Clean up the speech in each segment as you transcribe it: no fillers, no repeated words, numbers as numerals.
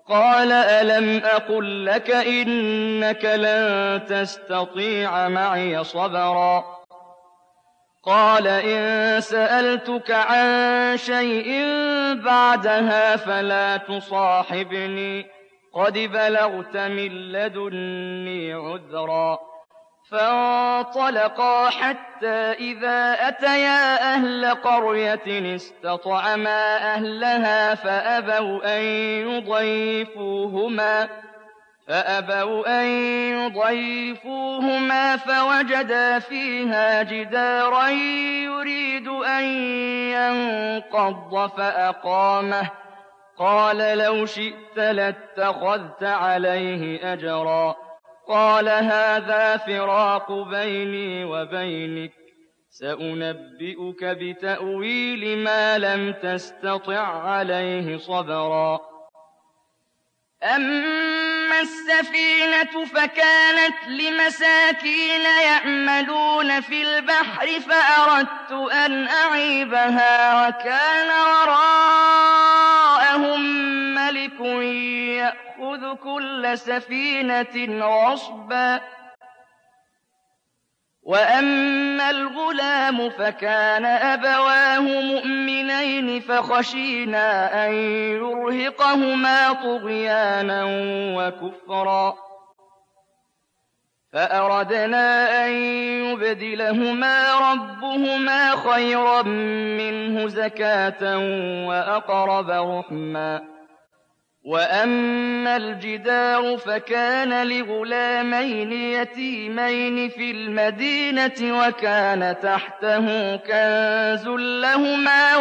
قال ألم أقل لك إنك لن تستطيع معي صبرا قال إن سألتك عن شيء بعدها فلا تصاحبني قد بلغت من لدني عذرا فانطلقا حتى إذا أتيا أهل قرية استطعما أهلها فأبوا أن يضيفوهما فوجدا فيها جدارا يريد أن ينقض فأقامه قال لو شئت لاتخذت عليه أجرا قال هذا فراق بيني وبينك سأنبئك بتأويل ما لم تستطع عليه صبرا أما السفينة فكانت لمساكين يعملون في البحر فأردت أن أعيبها وكان وراءهم ملك يأخذ كل سفينة غصبا وأما الغلام فكان أبواه مؤمنين فخشينا أن يرهقهما طغيانا وكفرا فأردنا أن يبدلهما ربهما خيرا منه زكاة وأقرب رحما وأما الجدار فكان لغلامين يتيمين في المدينة وكان تحته كنز لهما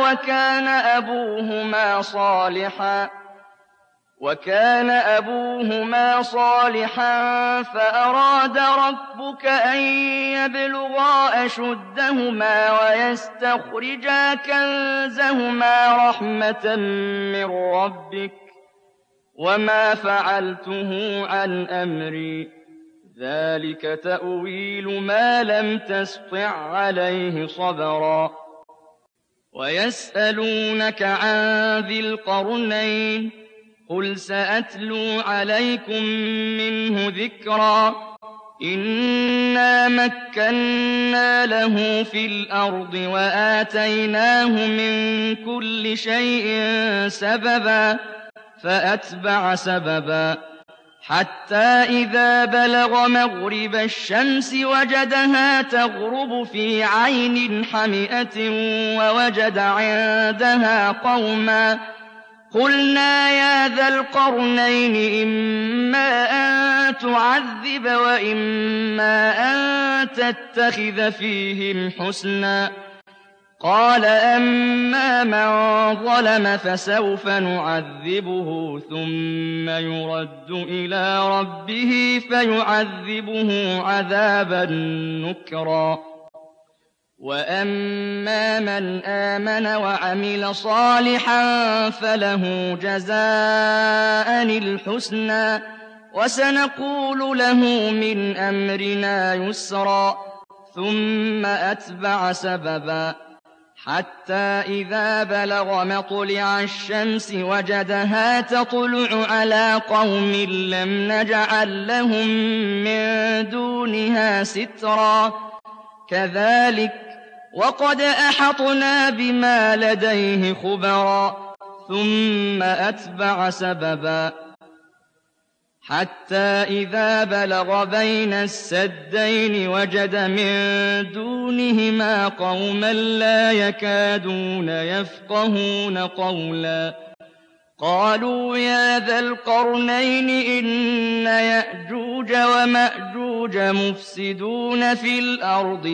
وكان أبوهما صالحا فأراد ربك أن يبلغا أشدهما ويستخرجا كنزهما رحمة من ربك وما فعلته عن أمري ذلك تأويل ما لم تسطع عليه صبرا ويسألونك عن ذي القرنين قل سأتلو عليكم منه ذكرا إنا مكنا له في الأرض وآتيناه من كل شيء سببا فأتبع سببا حتى إذا بلغ مغرب الشمس وجدها تغرب في عين حمئة ووجد عندها قوما قلنا يا ذا القرنين إما أن تعذب وإما أن تتخذ فيهم حسنا قال أما من ظلم فسوف نعذبه ثم يرد إلى ربه فيعذبه عذابا نكرا وأما من آمن وعمل صالحا فله جزاء الحسنى وسنقول له من أمرنا يسرا ثم أتبع سببا حتى إذا بلغ مطلع الشمس وجدها تطلع على قوم لم نجعل لهم من دونها سترا كذلك وقد أحطنا بما لديه خبرا ثم أتبع سببا حتى إذا بلغ بين السدين وجد من دونهما قوما لا يكادون يفقهون قولا قالوا يا ذا القرنين إن يأجوج ومأجوج مفسدون في الأرض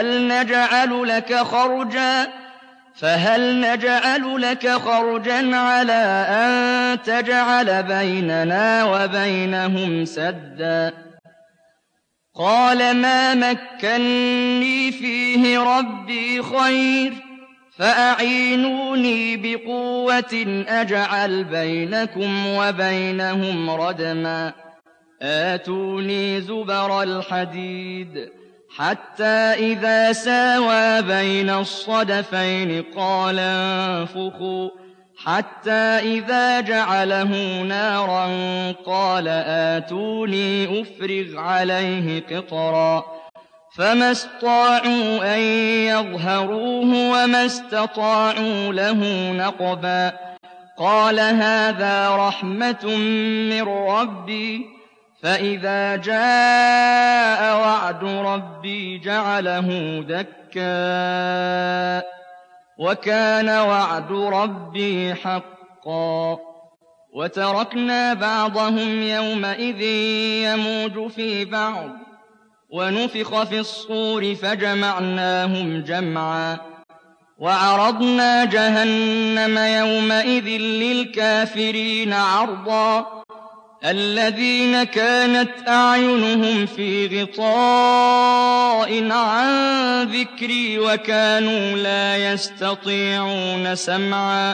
فهل نجعل لك خرجا على أن تجعل بيننا وبينهم سدا قال ما مكني فيه ربي خير فأعينوني بقوة أجعل بينكم وبينهم ردما آتوني زبر الحديد حتى إذا ساوى بين الصدفين قال انفخوا حتى إذا جعله نارا قال آتوني أفرغ عليه قطرا فما استطاعوا أن يظهروه وما استطاعوا له نقبا قال هذا رحمة من ربي فإذا جاء وعد ربي جعله دكا وكان وعد ربي حقا وتركنا بعضهم يومئذ يموج في بعض ونفخ في الصور فجمعناهم جمعا وعرضنا جهنم يومئذ للكافرين عرضا الذين كانت أعينهم في غطاء عن ذكري وكانوا لا يستطيعون سمعا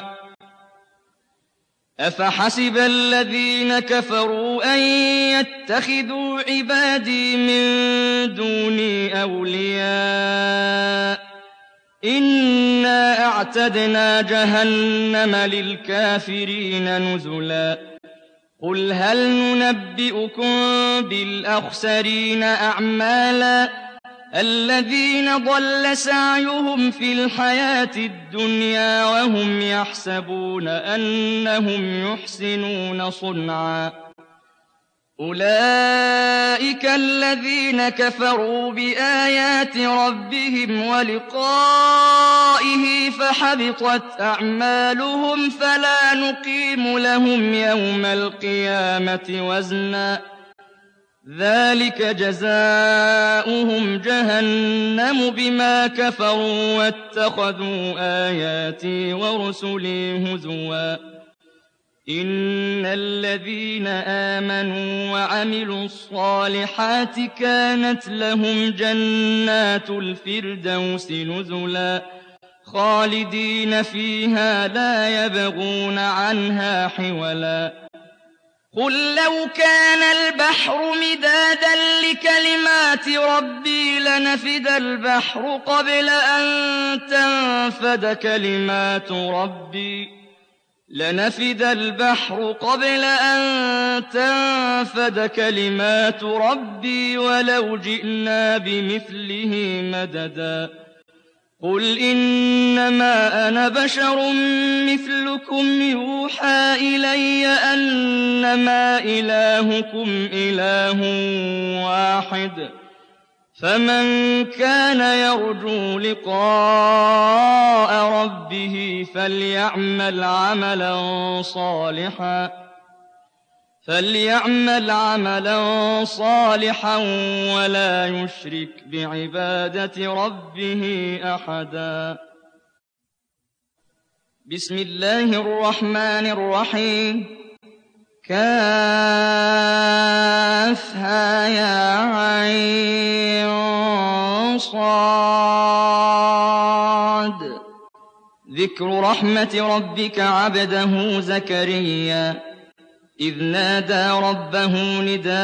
أفحسب الذين كفروا أن يتخذوا عبادي من دوني أولياء إنا أعتدنا جهنم للكافرين نزلا قل هل ننبئكم بالأخسرين أعمالا الذين ضل سعيهم في الحياة الدنيا وهم يحسبون أنهم يحسنون صنعا أولئك الذين كفروا بآيات ربهم ولقائه فحبطت أعمالهم فلا نقيم لهم يوم القيامة وزنا ذلك جزاؤهم جهنم بما كفروا واتخذوا آياتي ورسلي هزوا إن الذين آمنوا وعملوا الصالحات كانت لهم جنات الفردوس نزلا خالدين فيها لا يبغون عنها حولا قل لو كان البحر مدادا لكلمات ربي لنفد البحر قبل أن تنفد كلمات ربي ولو جئنا بمثله مددا قل إنما أنا بشر مثلكم يوحى إلي أنما إلهكم إله واحد فمن كان يرجو لقاء ربه فليعمل عملا صالحا ولا يشرك بعبادة ربه أحدا بسم الله الرحمن الرحيم كافها يا عين صاد ذكر رحمة ربك عبده زكريا إذ نادى ربه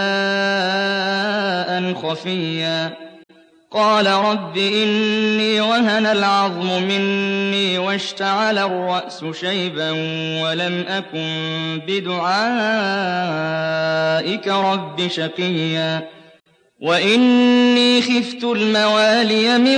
نداء خفيا قال رب إني وهن العظم مني واشتعل الرأس شيبا ولم أكن بدعائك رب شقيا وإني خفت الموالي من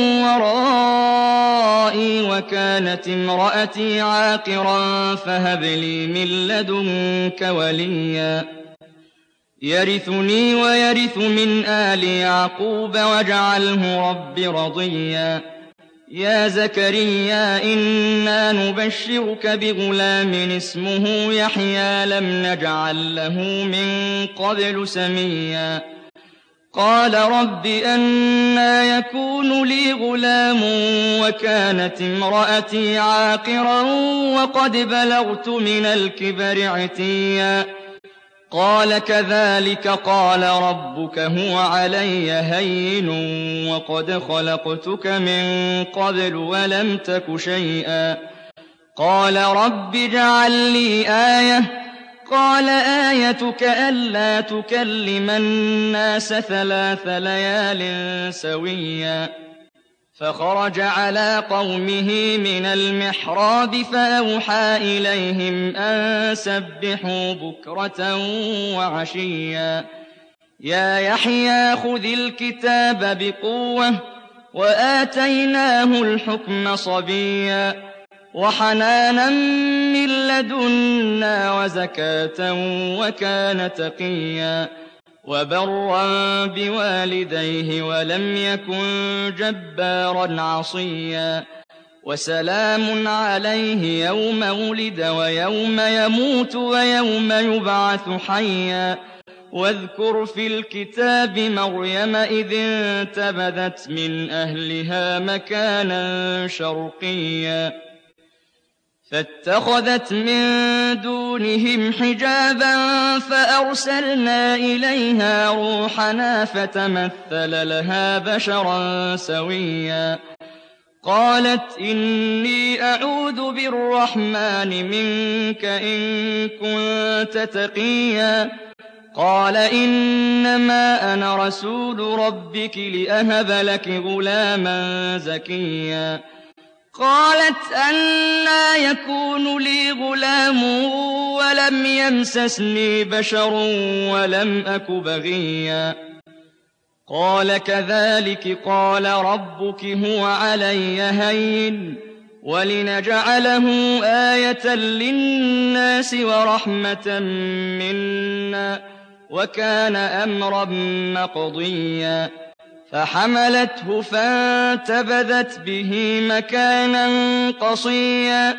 ورائي وكانت امرأتي عاقرا فهب لي من لدنك وليا يرثني ويرث من آل يعقوب واجعله رب رضيا يا زكريا إنا نبشرك بغلام اسمه يحيى لم نجعل له من قبل سميا قال رب أنى يكون لي غلام وكانت امرأتي عاقرا وقد بلغت من الكبر عتيا قال كذلك قال ربك هو علي هين وقد خلقتك من قبل ولم تك شيئا قال رب اجعل لي آية قال آيتك ألا تكلم الناس 3 ليال سويا فخرج على قومه من المحراب فأوحى إليهم أن سبحوا بكرة وعشيا يا يحيى خذ الكتاب بقوة وآتيناه الحكم صبيا وحنانا من لدنا وزكاة وكان تقيا وبرا بوالديه ولم يكن جبارا عصيا وسلام عليه يوم ولد ويوم يموت ويوم يبعث حيا واذكر في الكتاب مريم إذ انتبذت من أهلها مكانا شرقيا فاتخذت من دونهم حجابا فأرسلنا إليها روحنا فتمثل لها بشرا سويا قالت إني أعوذ بالرحمن منك إن كنت تقيا قال إنما أنا رسول ربك لأهب لك غلاما زكيا قالت أنى يكون لي غلام ولم يمسسني بشر ولم أك بغيا قال كذلك قال ربك هو علي هين ولنجعله آية للناس ورحمة منا وكان أمرا مقضيا فحملته فانتبذت به مكانا قصيا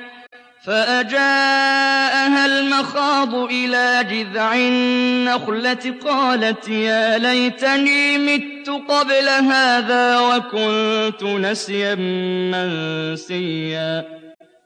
فأجاءها المخاض إلى جذع النخلة قالت يا ليتني مت قبل هذا وكنت نسيا منسيا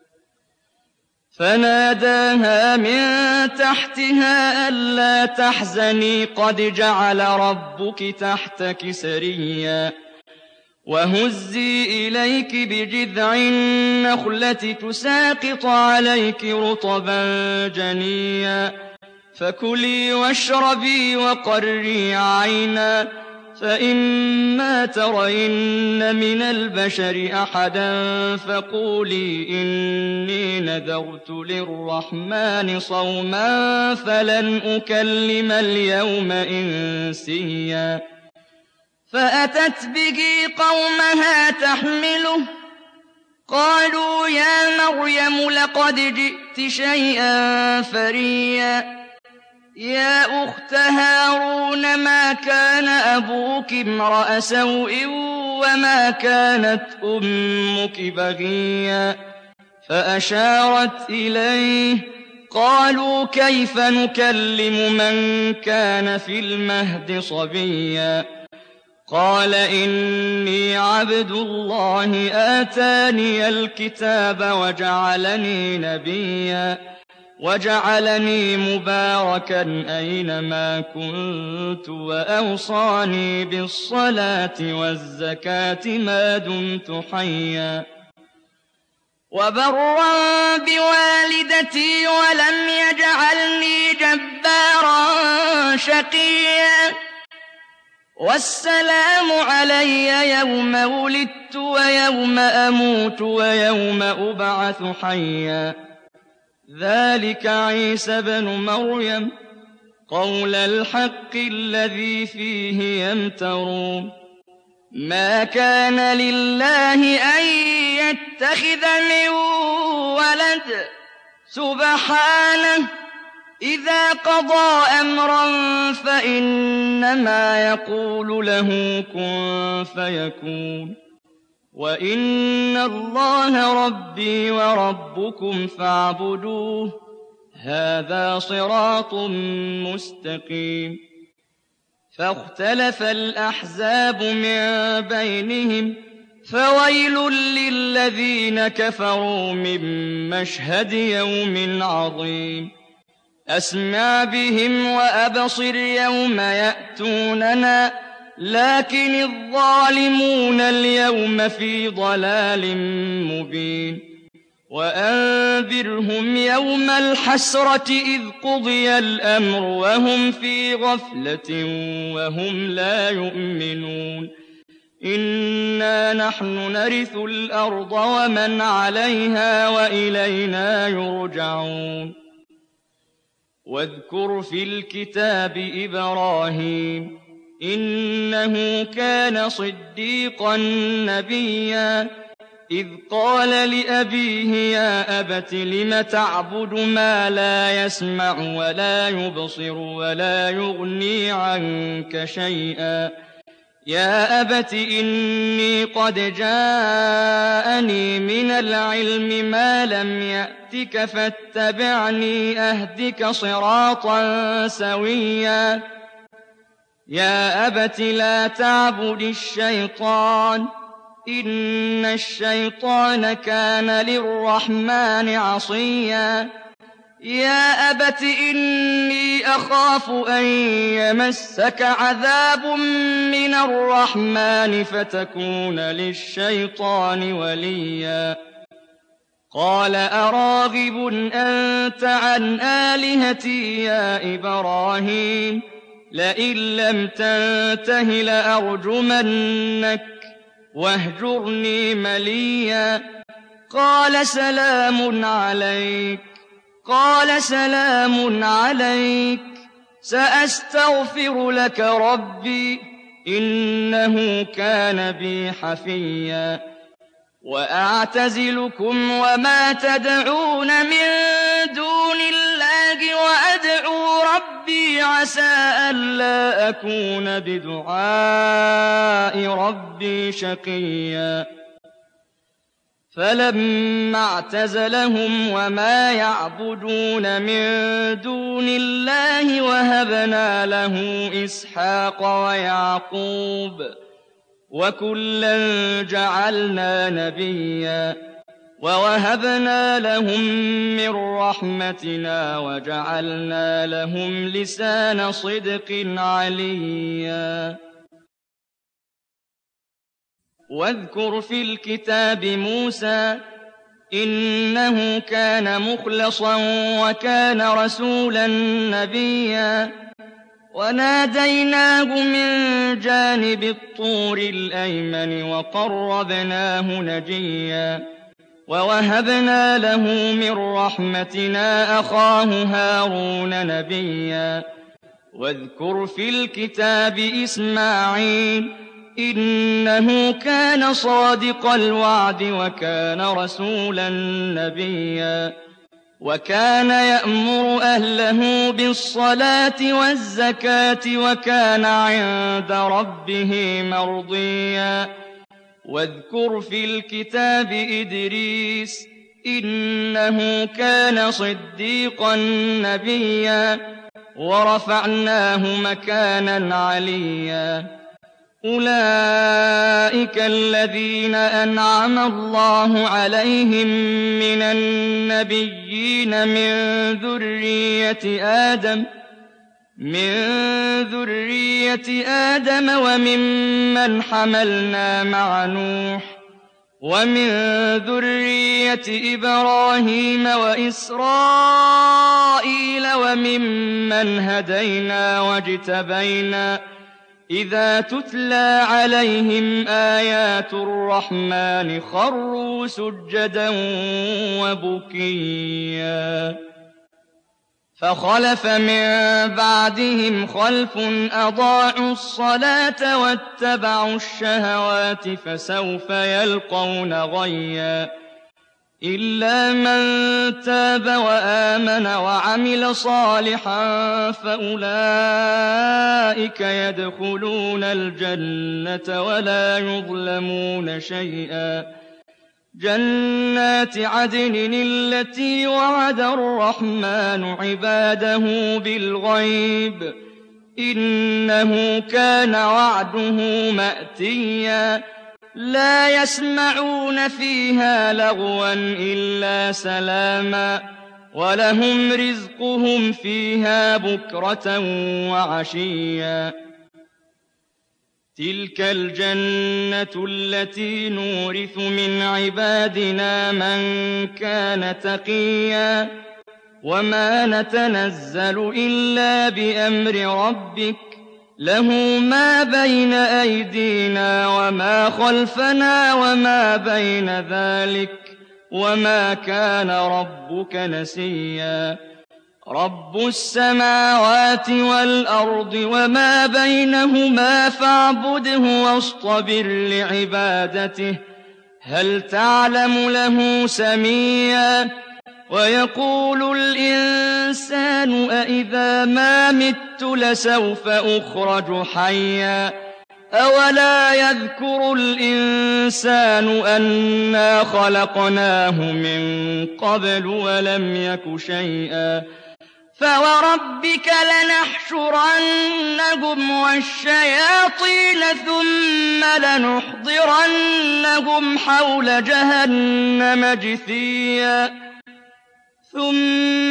فناداها من تحتها ألا تحزني قد جعل ربك تحتك سريا وهزي إليك بجذع النخلة تساقط عليك رطبا جنيا فكلي واشربي وقري عينا فإما ترين من البشر أحدا فقولي إني نذرت للرحمن صوما فلن أكلم اليوم إنسيا فأتت به قومها تحمله قالوا يا مريم لقد جئت شيئا فريا يا أخت هارون ما كان أبوك امرأ سوء وما كانت أمك بغيا فأشارت إليه قالوا كيف نكلم من كان في المهد صبيا قال إني عبد الله آتاني الكتاب وجعلني نبيا وجعلني مباركا أينما كنت وأوصاني بالصلاة والزكاة ما دمت حيا وبرا بوالدتي ولم يجعلني جبارا شقيا والسلام علي يوم ولدت ويوم أموت ويوم أبعث حيا ذلك عيسى بن مريم قول الحق الذي فيه يمترون ما كان لله أن يتخذ من ولد سبحانه إذا قضى أمرا فإنما يقول له كن فيكون وإن الله ربي وربكم فاعبدوه هذا صراط مستقيم فاختلف الأحزاب من بينهم فويل للذين كفروا من مشهد يوم عظيم أسمع بهم وأبصر يوم يأتوننا لكن الظالمون اليوم في ضلال مبين وأنذرهم يوم الحسرة إذ قضي الأمر وهم في غفلة وهم لا يؤمنون إِنَّا نَحْنُ نَرِثُ الْأَرْضَ وَمَنْ عَلَيْهَا وَإِلَيْنَا يُرْجَعُونَ واذكر في الكتاب إبراهيم إنه كان صديقا نبيا إذ قال لأبيه يا أبت لم تعبد ما لا يسمع ولا يبصر ولا يغني عنك شيئا يا أبت إني قد جاءني من العلم ما لم يأتك فاتبعني أهدك صراطا سويا يا أبت لا تعبد الشيطان إن الشيطان كان للرحمن عصيا يا أبت إني أخاف أن يمسك عذاب من الرحمن فتكون للشيطان وليا قال أراغب أنت عن آلهتي يا إبراهيم لئن لم تنته لأرجمنك واهجرني مليا قال سلام عليك سأستغفر لك ربي إنه كان بي حفيا وأعتزلكم وما تدعون من دون الله وأدعو ربي عسى ألا أكون بدعاء ربي شقيا فلما اعتزلهم وما يعبدون من دون الله وهبنا له إسحاق ويعقوب وكلا جعلنا نبيا ووهبنا لهم من رحمتنا وجعلنا لهم لسان صدق عليا واذكر في الكتاب موسى إنه كان مخلصا وكان رسولا نبيا وناديناه من جانب الطور الأيمن وقربناه نجيا ووهبنا له من رحمتنا أخاه هارون نبيا واذكر في الكتاب إسماعيل إنه كان صادق الوعد وكان رسولا نبيا وكان يأمر أهله بالصلاة والزكاة وكان عند ربه مرضيا واذكر في الكتاب إدريس إنه كان صديقا نبيا ورفعناه مكانا عليا أولئك الذين أنعم الله عليهم من النبيين من ذرية آدم وممن حملنا مع نوح ومن ذرية إبراهيم وإسرائيل وممن هدينا واجتبينا إذا تتلى عليهم آيات الرحمن خروا سجدا وبكيا فخلف من بعدهم خلف أضاعوا الصلاة واتبعوا الشهوات فسوف يلقون غيا إلا من تاب وآمن وعمل صالحا فأولئك يدخلون الجنة ولا يظلمون شيئا جنات عدن التي وعد الرحمن عباده بالغيب إنه كان وعده مأتيا لا يسمعون فيها لغوا إلا سلاما ولهم رزقهم فيها بكرة وعشيا تلك الجنة التي نورث من عبادنا من كان تقيا وما نتنزل إلا بأمر ربك له ما بين أيدينا وما خلفنا وما بين ذلك وما كان ربك نسيا رب السماوات والأرض وما بينهما فاعبده واصطبر لعبادته هل تعلم له سميا ويقول الإنسان أإذا ما مت لسوف أخرج حيا أولا يذكر الإنسان أنا خلقناه من قبل ولم يك شيئا فوربك لنحشرنهم والشياطين ثم لنحضرنهم حول جهنم جثيا ثم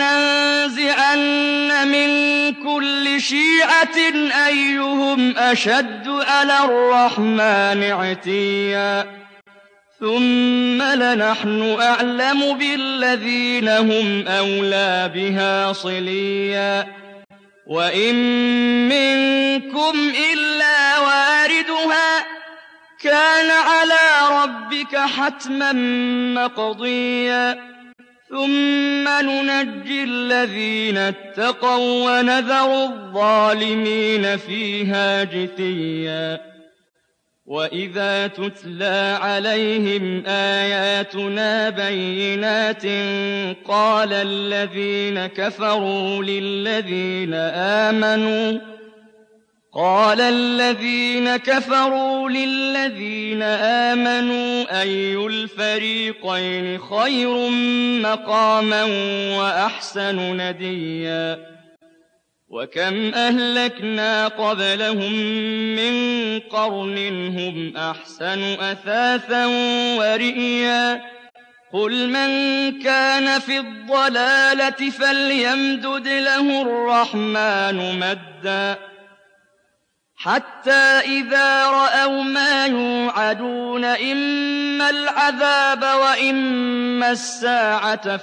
لننزعن من كل شيعة أيهم أشد على الرحمن عتيا ثم لنحن أعلم بالذين هم أولى بها صليا وإن منكم إلا واردها كان على ربك حتما مقضيا ثم ننجي الذين اتقوا ونذر الظالمين فيها جثيا وإذا تتلى عليهم آياتنا بينات قال الذين كفروا للذين آمنوا أي الفريقين خير مقاما وأحسن نديا وكم أهلكنا قبلهم من قرن هم أحسن أثاثا ورئيا قل من كان في الضلالة فليمدد له الرحمن مدا حتى إذا رأوا ما يوعدون إما العذاب وإما الساعة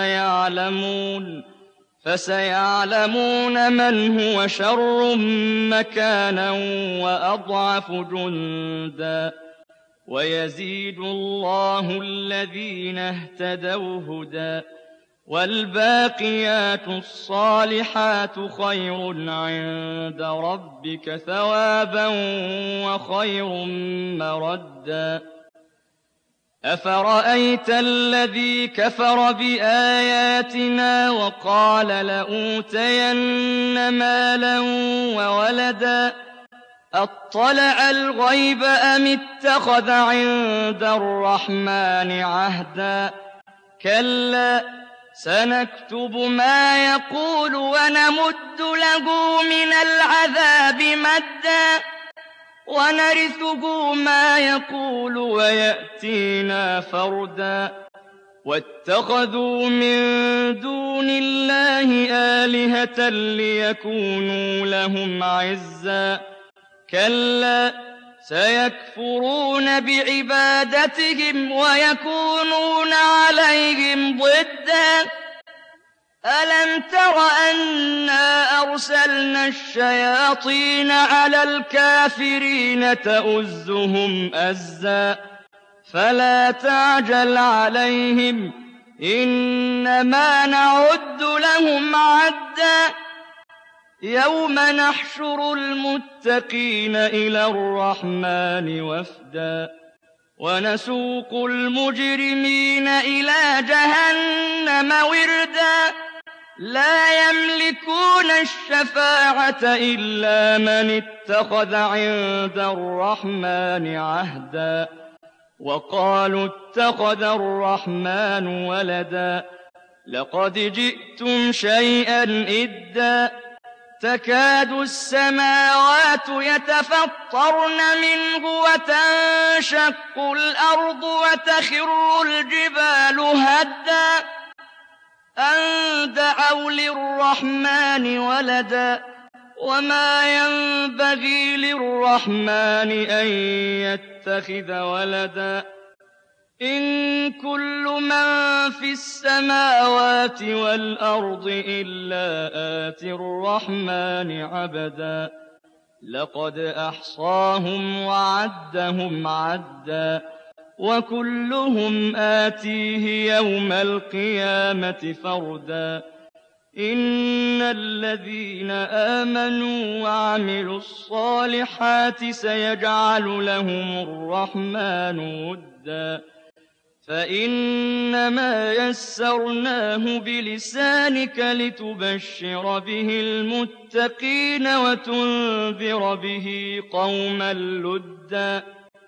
فسيعلمون من هو شر مكانا وأضعف جندا ويزيد الله الذين اهتدوا هدى والباقيات الصالحات خير عند ربك ثوابا وخير مردا أفرأيت الذي كفر بآياتنا وقال لأوتين مالا وولدا أطلع الغيب أم اتخذ عند الرحمن عهدا كلا سنكتب ما يقول ونمد له من العذاب مدا ونرثه ما يقول ويأتينا فردا واتخذوا من دون الله آلهة ليكونوا لهم عزا كلا سيكفرون بعبادتهم ويكونون عليهم ضدا ألم تر أنا أرسلنا الشياطين على الكافرين تؤزهم أزا فلا تعجل عليهم إنما نعد لهم عدا يوم نحشر المتقين إلى الرحمن وفدا ونسوق المجرمين إلى جهنم وردا لا يملكون الشفاعة إلا من اتخذ عند الرحمن عهدا وقالوا اتخذ الرحمن ولدا لقد جئتم شيئا إدا تكاد السماوات يتفطرن منه وتنشق الأرض وتخر الجبال هدا أن دعوا للرحمن ولدا وما ينبغي للرحمن أن يتخذ ولدا إن كل من في السماوات والأرض إلا آتي الرحمن عبدا لقد أحصاهم وعدهم عدا وكلهم آتيه يوم القيامة فردا إن الذين آمنوا وعملوا الصالحات سيجعل لهم الرحمن ودا فإنما يسرناه بلسانك لتبشر به المتقين وتنذر به قوما لدا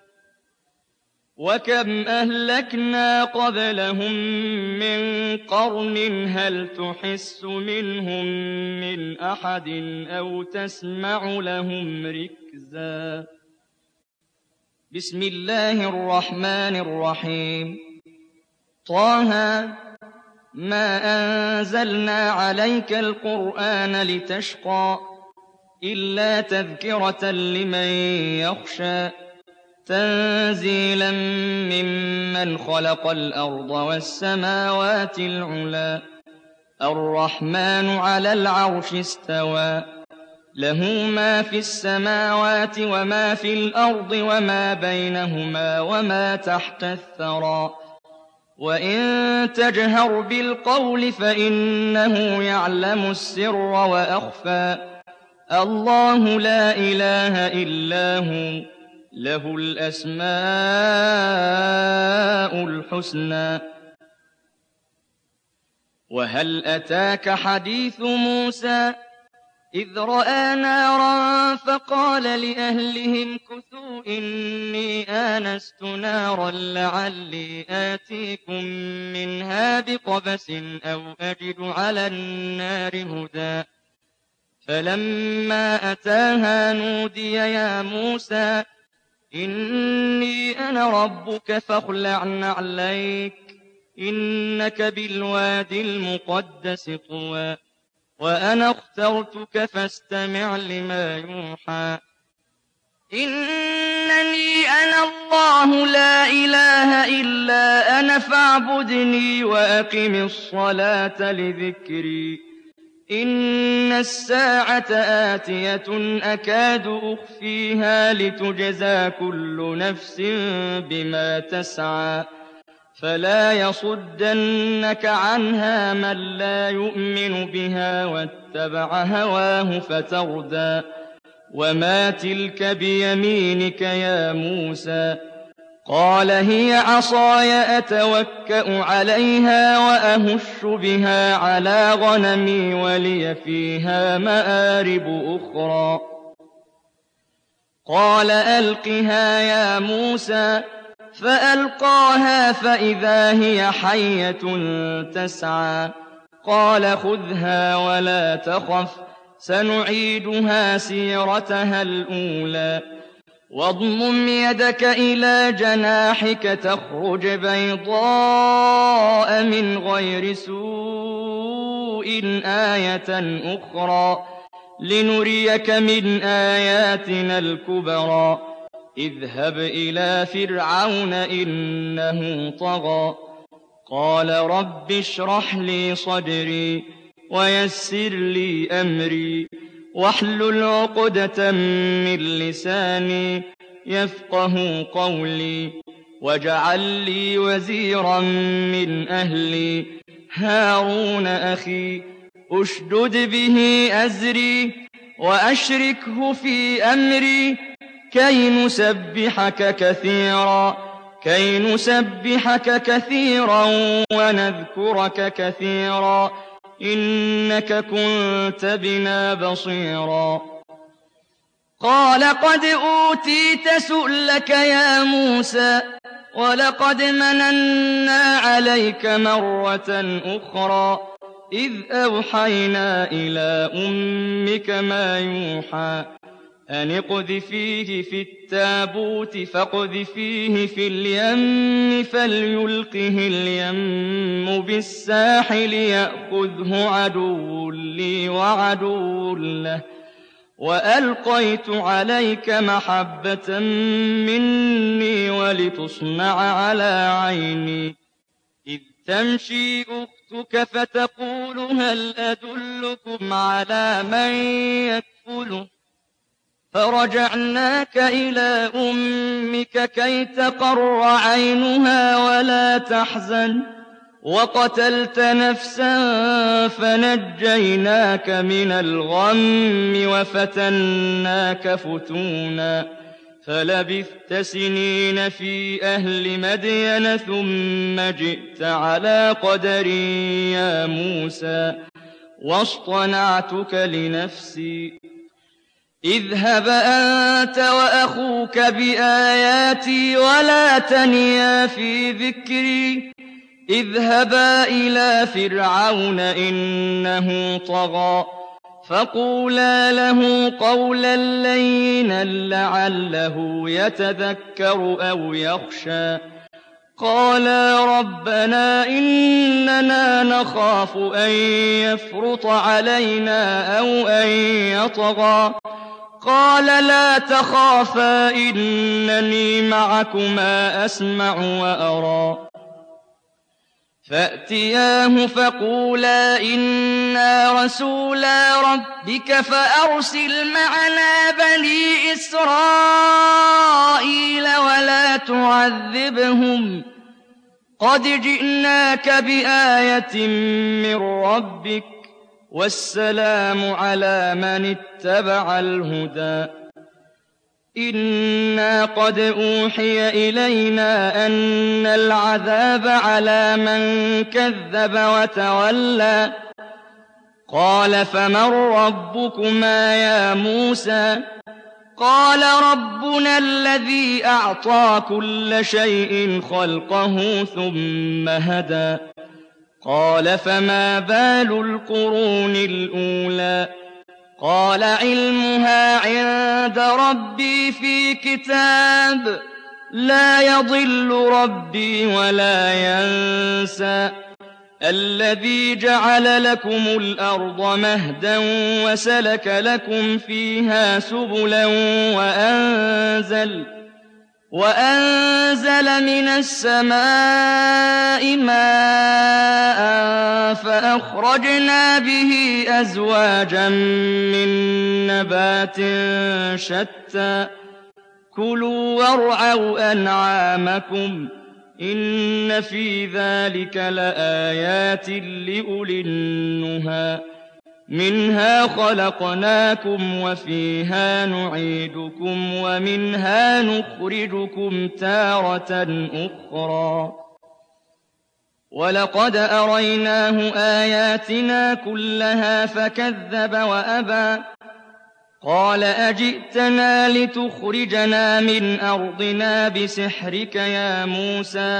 وكم أهلكنا قبلهم من قرن هل تحس منهم من أحد أو تسمع لهم ركزا بسم الله الرحمن الرحيم طه ما أنزلنا عليك القرآن لتشقى إلا تذكرة لمن يخشى تنزيلا ممن خلق الأرض والسماوات العلى الرحمن على العرش استوى له ما في السماوات وما في الأرض وما بينهما وما تحت الثرى وإن تجهر بالقول فإنه يعلم السر وأخفى الله لا إله إلا هو له الأسماء الحسنى وهل أتاك حديث موسى إذ رأى نارا فقال لأهلهم كثوا إني آنست نارا لعلي آتيكم منها بقبس أو أجد على النار هدى فلما أتاها نودي يا موسى إني أنا ربك فاخلع نعليك إنك بالوادي المقدس طوى وأنا اخترتك فاستمع لما يوحى إنني أنا الله لا إله إلا أنا فاعبدني وأقم الصلاة لذكري إن الساعة آتية أكاد أخفيها لتجزى كل نفس بما تسعى فلا يصدنك عنها من لا يؤمن بها واتبع هواه فتردى وما تلك بيمينك يا موسى قال هي عصاي أتوكأ عليها وأهش بها على غنمي ولي فيها مآرب أخرى قال ألقها يا موسى فألقاها فإذا هي حية تسعى قال خذها ولا تخف سنعيدها سيرتها الأولى واضمم يدك إلى جناحك تخرج بيضاء من غير سوء آية أخرى لنريك من آياتنا الكبرى اذهب إلى فرعون إنه طغى قال رب اشرح لي صدري ويسر لي أمري واحلل عقدة من لساني يفقه قولي واجعل لي وزيرا من أهلي هارون أخي أشدد به أزري وأشركه في أمري كي نسبحك كثيرا ونذكرك كثيرا إنك كنت بنا بصيرا قال قد أوتيت سؤلك يا موسى ولقد مننا عليك مرة أخرى إذ أوحينا إلى أمك ما يوحى أن اقذفيه في التابوت فاقذفيه في اليم فليلقه اليم بالساحل يأخذه عدو لي وعدو له وألقيت عليك محبة مني ولتصنع على عيني إذ تمشي أختك فتقول هل أدلكم على من يكفله فرجعناك إلى أمك كي تقر عينها ولا تحزن وقتلت نفسا فنجيناك من الغم وفتناك فتونا فلبثت سنين في أهل مدين ثم جئت على قدري يا موسى واصطنعتك لنفسي اذهب أنت وأخوك بآياتي ولا تنيا في ذكري اذهبا إلى فرعون إنه طغى فقولا له قولا لينا لعله يتذكر أو يخشى قالا ربنا إننا نخاف أن يفرط علينا أو أن يطغى قال لا تخافا إنني معكما أسمع وأرى فأتياه فقولا إنا رسولا ربك فأرسل معنا بني إسرائيل ولا تعذبهم قد جئناك بآية من ربك والسلام على من اتبع الهدى إنا قد أوحي إلينا أن العذاب على من كذب وتولى قال فمن ربكما يا موسى قال ربنا الذي أعطى كل شيء خلقه ثم هدى قال فما بال القرون الأولى قال علمها عند ربي في كتاب لا يضل ربي ولا ينسى الذي جعل لكم الأرض مهدا وسلك لكم فيها سبلا وأنزل من السماء ماء فأخرجنا به أزواجا من نبات شتى كلوا وارعوا أنعامكم إن في ذلك لآيات لأولي النهى منها خلقناكم وفيها نعيدكم ومنها نخرجكم تارة أخرى ولقد أريناه آياتنا كلها فكذب وأبى قال أجئتنا لتخرجنا من أرضنا بسحرك يا موسى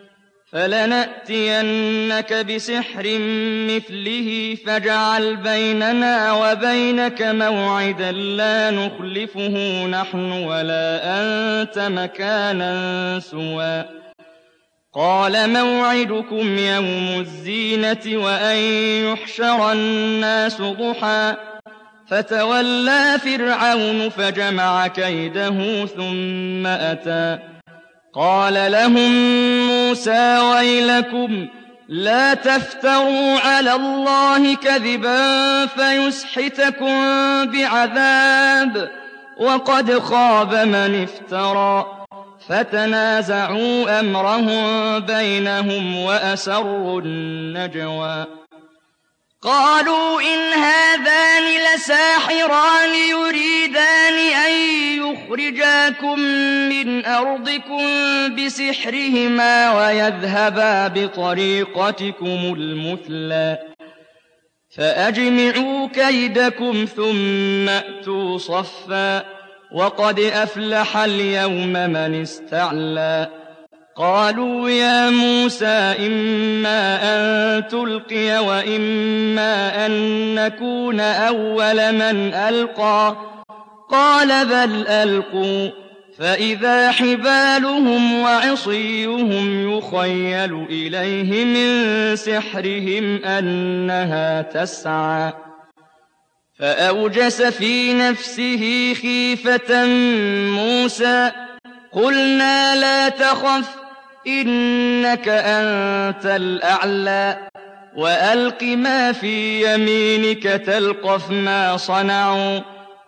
فلنأتينك بسحر مثله فاجعل بيننا وبينك موعدا لا نخلفه نحن ولا أنت مكانا سوى قال موعدكم يوم الزينة وأن يحشر الناس ضحى فتولى فرعون فجمع كيده ثم أتى قال لهم موسى ويلكم لا تفتروا على الله كذبا فيسحتكم بعذاب وقد خاب من افترى فتنازعوا أمرهم بينهم وأسروا النجوى قالوا إن هذان لساحران يريدان أن يخرجاكم من أرضكم بسحرهما ويذهبا بطريقتكم المثلى فأجمعوا كيدكم ثم أتوا صفا وقد أفلح اليوم من استعلى قالوا يا موسى إما أن تلقي وإما أن نكون أول من ألقى قال بل ألقوا فإذا حبالهم وعصيهم يخيل إليه من سحرهم أنها تسعى فأوجس في نفسه خيفة موسى قلنا لا تخف إنك أنت الأعلى وألق ما في يمينك تلقف ما صنعوا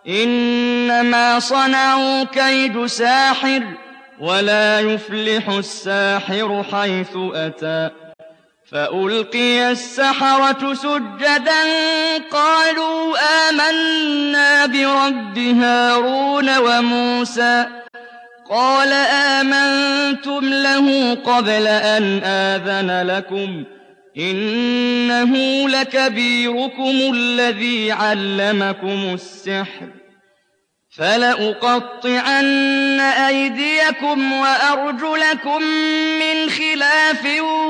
إنما صنعوا كيد ساحر ولا يفلح الساحر حيث أتى فألقي السحرة سجدا قالوا آمنا برب هارون وموسى قال آمنتم له قبل أن آذن لكم إنه لكبيركم الذي علمكم السحر فلأقطعن أيديكم وأرجلكم من خلاف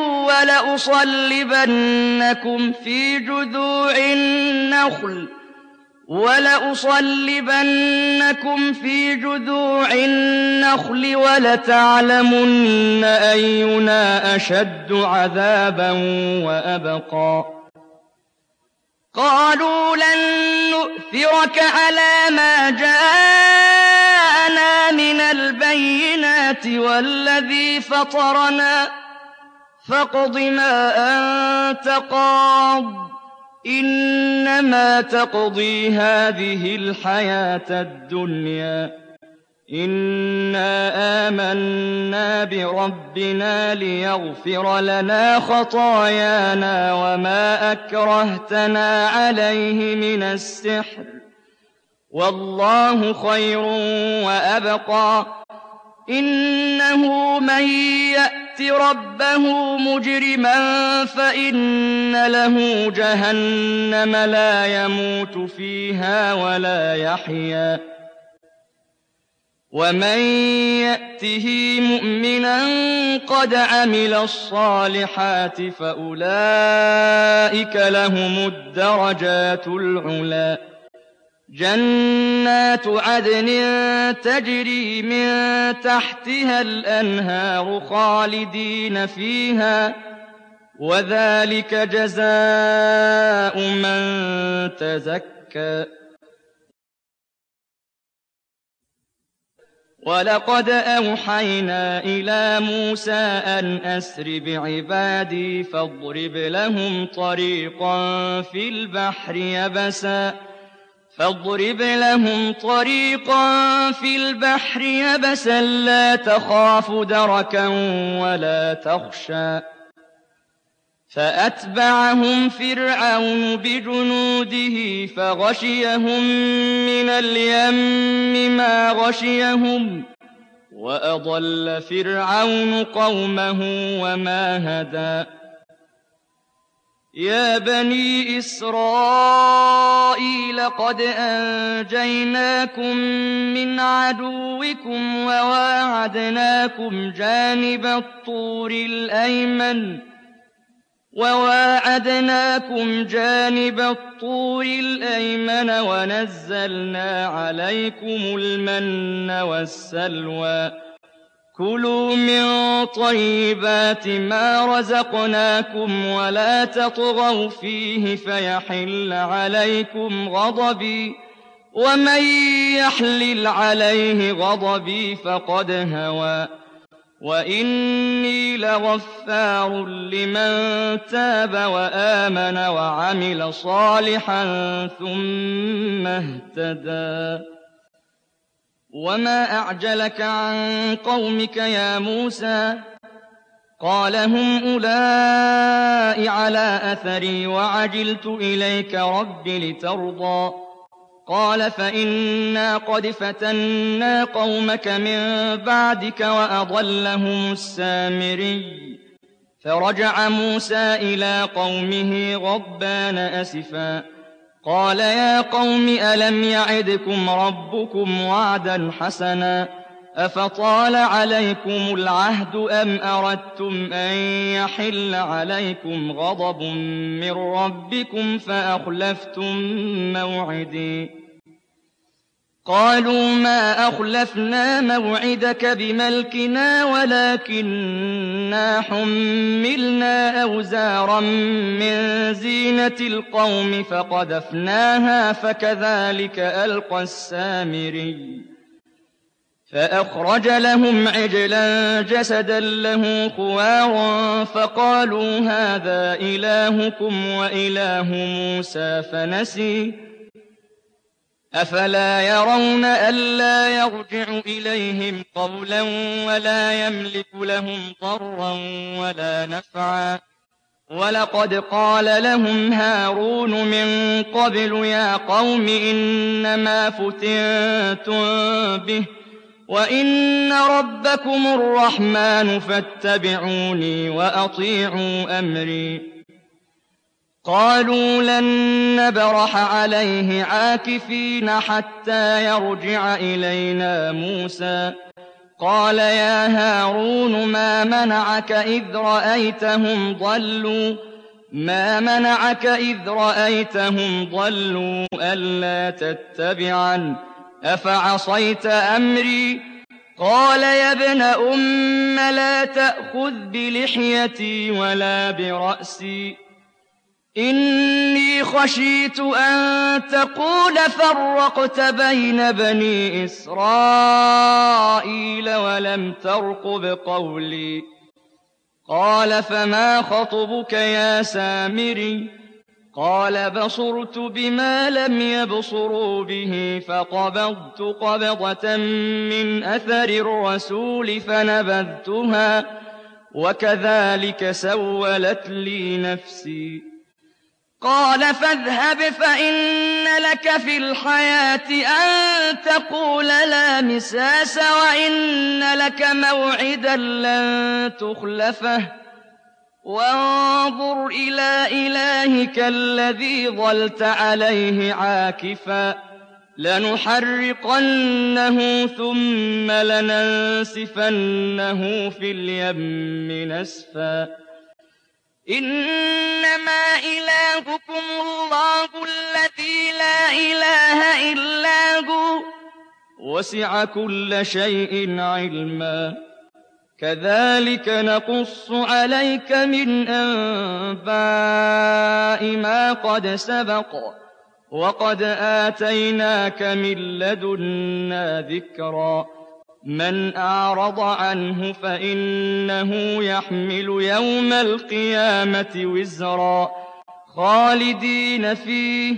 ولأصلبنكم في جذوع النخل ولتعلمن أينا أشد عذابا وأبقى قالوا لن نؤثرك على ما جاءنا من البينات والذي فطرنا فاقض ما أنت قاض إنما تقضي هذه الحياة الدنيا إنا آمنا بربنا ليغفر لنا خطايانا وما أكرهتنا عليه من السحر والله خير وأبقى إنه من يأت ربه مجرما فإن له جهنم لا يموت فيها ولا يحيا ومن يأته مؤمنا قد عمل الصالحات فأولئك لهم الدرجات العلى جنات عدن تجري من تحتها الأنهار خالدين فيها وذلك جزاء من تزكى ولقد أوحينا إلى موسى أن أسر بعبادي فاضرب لهم طريقا في البحر يبسا لا تخاف دركا ولا تخشى فأتبعهم فرعون بجنوده فغشيهم من اليم ما غشيهم وأضل فرعون قومه وما هدى يا بني إسرائيل قد أنجيناكم من عدوكم وواعدناكم جانب الطور الأيمن ونزلنا عليكم المن والسلوى كلوا من طيبات ما رزقناكم ولا تطغوا فيه فيحل عليكم غضبي ومن يحلل عليه غضبي فقد هوى وإني لغفار لمن تاب وآمن وعمل صالحا ثم اهتدى وما أعجلك عن قومك يا موسى قال هم أولئك على أثري وعجلت إليك رب لترضى قال فإنا قد فتنا قومك من بعدك وأضلهم السامري فرجع موسى إلى قومه غضبان أسفا قال يا قوم ألم يعدكم ربكم وعدا حسنا أفطال عليكم العهد أم أردتم أن يحل عليكم غضب من ربكم فأخلفتم موعدي قالوا ما أخلفنا موعدك بملكنا ولكننا حملنا أوزارا من زينة القوم فقذفناها فكذلك ألقى السامري فأخرج لهم عجلا جسدا له خوار فقالوا هذا إلهكم وإله موسى فنسي أفلا يرون ألا يرجع إليهم قولا ولا يملك لهم ضرا ولا نفعا ولقد قال لهم هارون من قبل يا قوم إنما فتنتم به وإن ربكم الرحمن فاتبعوني وأطيعوا أمري قالوا لن نبرح عليه عاكفين حتى يرجع إلينا موسى قال يا هارون ما منعك إذ رأيتهم ضلوا ألا تتبعن أفعصيت أمري قال يا ابن أم لا تأخذ بلحيتي ولا برأسي إني خشيت أن تقول فرقت بين بني إسرائيل ولم ترقب قولي قال فما خطبك يا سامري قال بصرت بما لم يبصروا به فقبضت قبضة من أثر الرسول فنبذتها وكذلك سولت لي نفسي قال فاذهب فإن لك في الحياة أن تقول لا مساس وإن لك موعدا لن تخلفه وانظر إلى إلهك الذي ظلت عليه عاكفا لنحرقنه ثم لننسفنه في اليم نسفا إنما إلهكم الله الذي لا إله إلا هو وسع كل شيء علما كذلك نقص عليك من أنباء ما قد سبق وقد آتيناك من لدنا ذكرا من أعرض عنه فإنه يحمل يوم القيامة وزرا خالدين فيه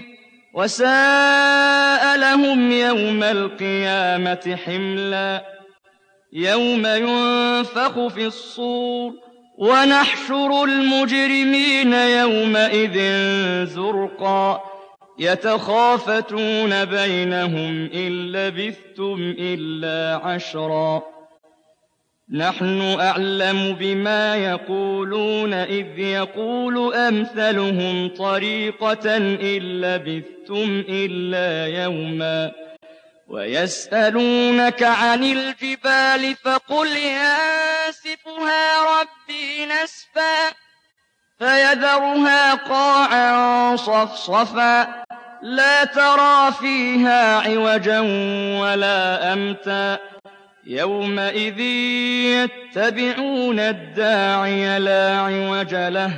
وساء لهم يوم القيامة حملا يوم ينفخ في الصور ونحشر المجرمين يومئذ زرقا يتخافتون بينهم إن لبثتم إلا عشرا نحن أعلم بما يقولون إذ يقول أمثلهم طريقة إن لبثتم إلا يوما ويسألونك عن الجبال فقل ينسفها ربي نسفا فيذرها قاعا صفصفا لا ترى فيها عوجا ولا أمتا يومئذ يتبعون الداعي لا عوج له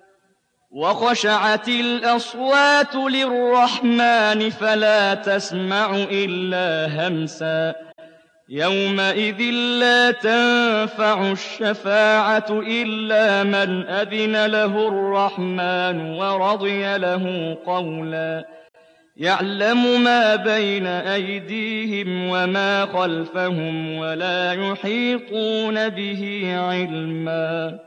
وخشعت الأصوات للرحمن فلا تسمع إلا همسا يومئذ لا تنفع الشفاعة إلا من أذن له الرحمن ورضي له قولا يعلم ما بين أيديهم وما خلفهم ولا يحيطون به علما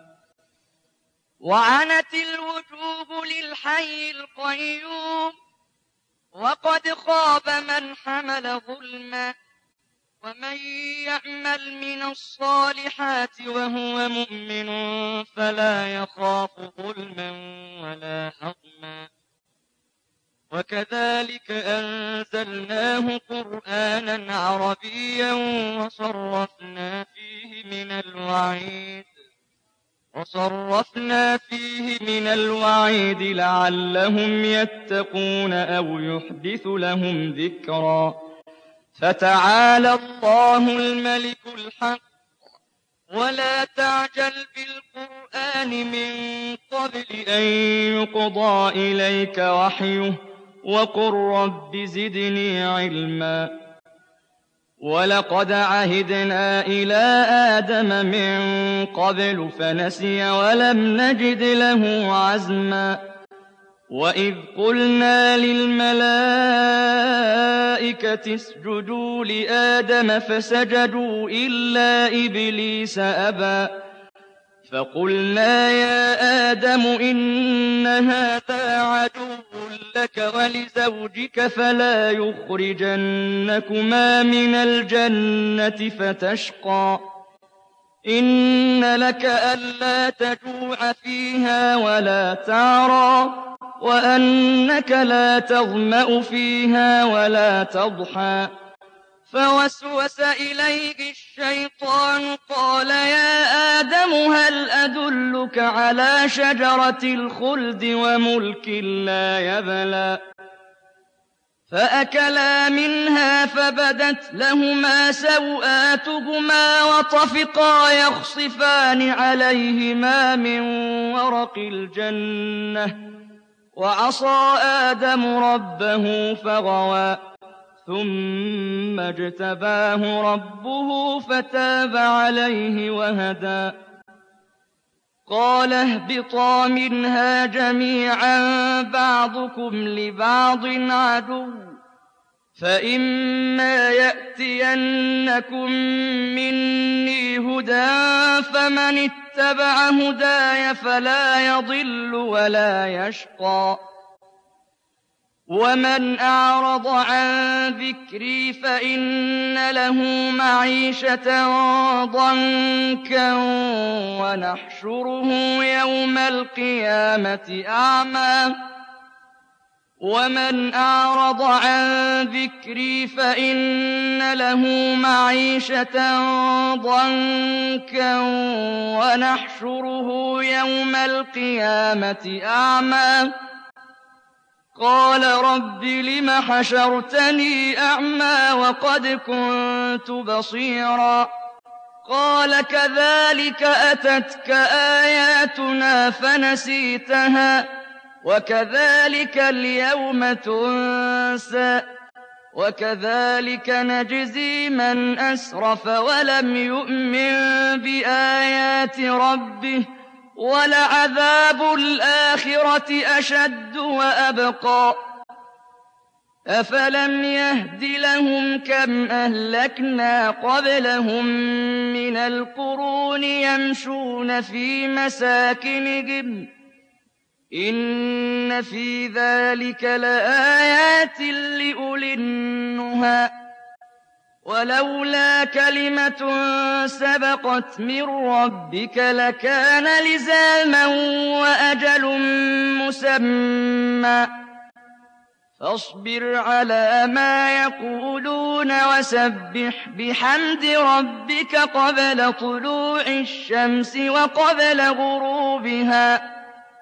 وعنت الوجوه للحي القيوم وقد خاب من حمل ظلما ومن يعمل من الصالحات وهو مؤمن فلا يخاف ظلما ولا هضما وكذلك أنزلناه قرآنا عربيا وصرفنا فيه من الوعيد لعلهم يتقون أو يحدث لهم ذكرا فتعالى الله الملك الحق ولا تعجل بالقرآن من قبل أن يقضى إليك وحيه وقل رب زدني علما ولقد عهدنا إلى آدم من قبل فنسي ولم نجد له عزما وإذ قلنا للملائكة الْمَلَائِكَةِ اسْجُدُوا لِآدَمَ فَسَجَدُوا إِلَّا إِبْلِيسَ أَبَىٰ فَقُلْنَا يَا آدَمُ إِنَّ هَٰذَا عَدُوٌّ لَّكَ وَلِزَوْجِكَ فَلَا يُخْرِجَنَّكُمَا مِنَ الْجَنَّةِ فَتَشْقَىٰ إِنَّ لَكَ أَلَّا تَجُوعَ فِيهَا وَلَا تَعْرَىٰ وَأَنَّكَ لَا تَظْمَأُ فِيهَا وَلَا تَضْحَىٰ فَوَسْوَسَ إِلَيْهِ الشَّيْطَانُ قَالَ يَا آدَمُ هَلْ أَدُلُّكَ عَلَىٰ شَجَرَةِ الْخُلْدِ وَمُلْكٍ لَّا يَبْلَىٰ فَأَكَلَا مِنْهَا فَبَدَتْ لَهُمَا سَوْآتُهُمَا وَطَفِقَا يَخْصِفَانِ عَلَيْهِمَا مِن وَرَقِ الْجَنَّةِ وَعَصَىٰ آدَمُ رَبَّهُ فَغَوَىٰ ثُمَّ اجْتَبَاهُ رَبُّهُ فَتَابَ عَلَيْهِ وَهَدَىٰ قَالَ اهْبِطَا مِنْهَا جَمِيعًا بَعْضُكُمْ لِبَعْضٍ عَدُوٌّ فَإِمَّا يَأْتِيَنَّكُم مِّنِّي هُدًى فَمَنِ اتَّبَعَ هُدَايَ فَلَا يَضِلُّ وَلَا يَشْقَىٰ وَمَنْ أَعْرَضَ عَن ذِكْرِي فَإِنَّ لَهُ مَعِيشَةً ضَنكًا وَنَحْشُرُهُ يَوْمَ الْقِيَامَةِ أَعْمَىٰ وَمَنْ أَعْرَضَ عَن ذِكْرِي فَإِنَّ لَهُ مَعِيشَةً ضَنكًا وَنَحْشُرُهُ يَوْمَ الْقِيَامَةِ أَعْمَىٰ قَالَ رَبِّ لِمَ حَشَرْتَنِي أَعْمَىٰ وَقَدْ كُنتُ بَصِيرًا قَالَ كَذَٰلِكَ أَتَتْكَ آيَاتُنَا فَنَسِيتَهَا وَكَذَٰلِكَ الْيَوْمَ تُنسَىٰ وَكَذَٰلِكَ نَجْزِي مَنْ أَسْرَفَ وَلَمْ يُؤْمِن بِآيَاتِ رَبِّهِ وَلَعَذَابُ الْآخِرَةِ أَشَدُّ وَأَبْقَىٰ أَفَلَمْ يَهْدِ لَهُمْ كَمْ أَهْلَكْنَا قَبْلَهُم مِّنَ الْقُرُونِ يَمْشُونَ فِي مَسَاكِنِهِمْ إِنَّ فِي ذَٰلِكَ لَآيَاتٍ لِّأُولِي النُّهَىٰ وَلَوْلَا كَلِمَةٌ سَبَقَتْ مِن رَّبِّكَ لَكَانَ لِزَامًا وَأَجَلٌ مُّسَمًّى فاصبر على ما يقولون وسبح بحمد ربك قبل طلوع الشمس وقبل غروبها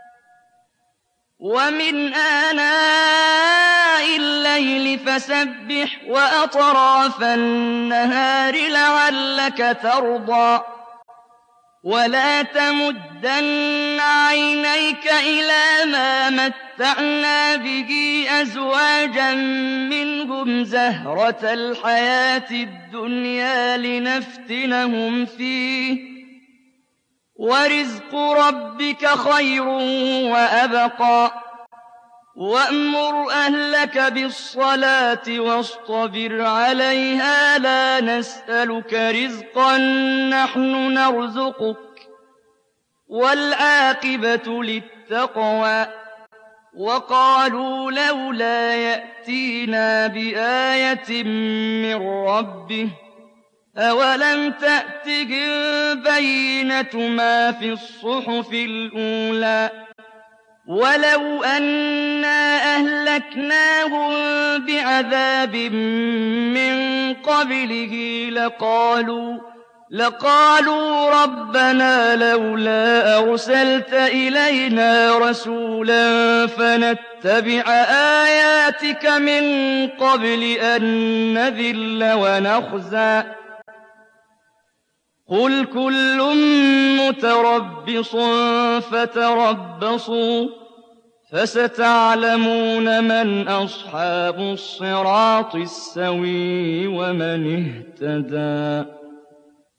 ومن آناء الليل فسبح وأطراف النهار لعلك ترضى ولا تمدن عينيك إلى ما متعنا به أزواجا منهم زهرة الحياة الدنيا لنفتنهم فيه ورزق ربك خير وأبقى وأمر أهلك بالصلاة واصطبر عليها لا نسألك رزقا نحن نرزقك والعاقبة للتقوى وقالوا لولا يأتينا بآية من ربه أولم تأتهم بينة ما في الصحف الأولى ولو أنا أهلكناهم بعذاب من قبله لقالوا ربنا لولا أرسلت إلينا رسولا فنتبع آياتك من قبل أن نذل ونخزى قل كل متربص فتربصوا فستعلمون من أصحاب الصراط السوي ومن اهتدى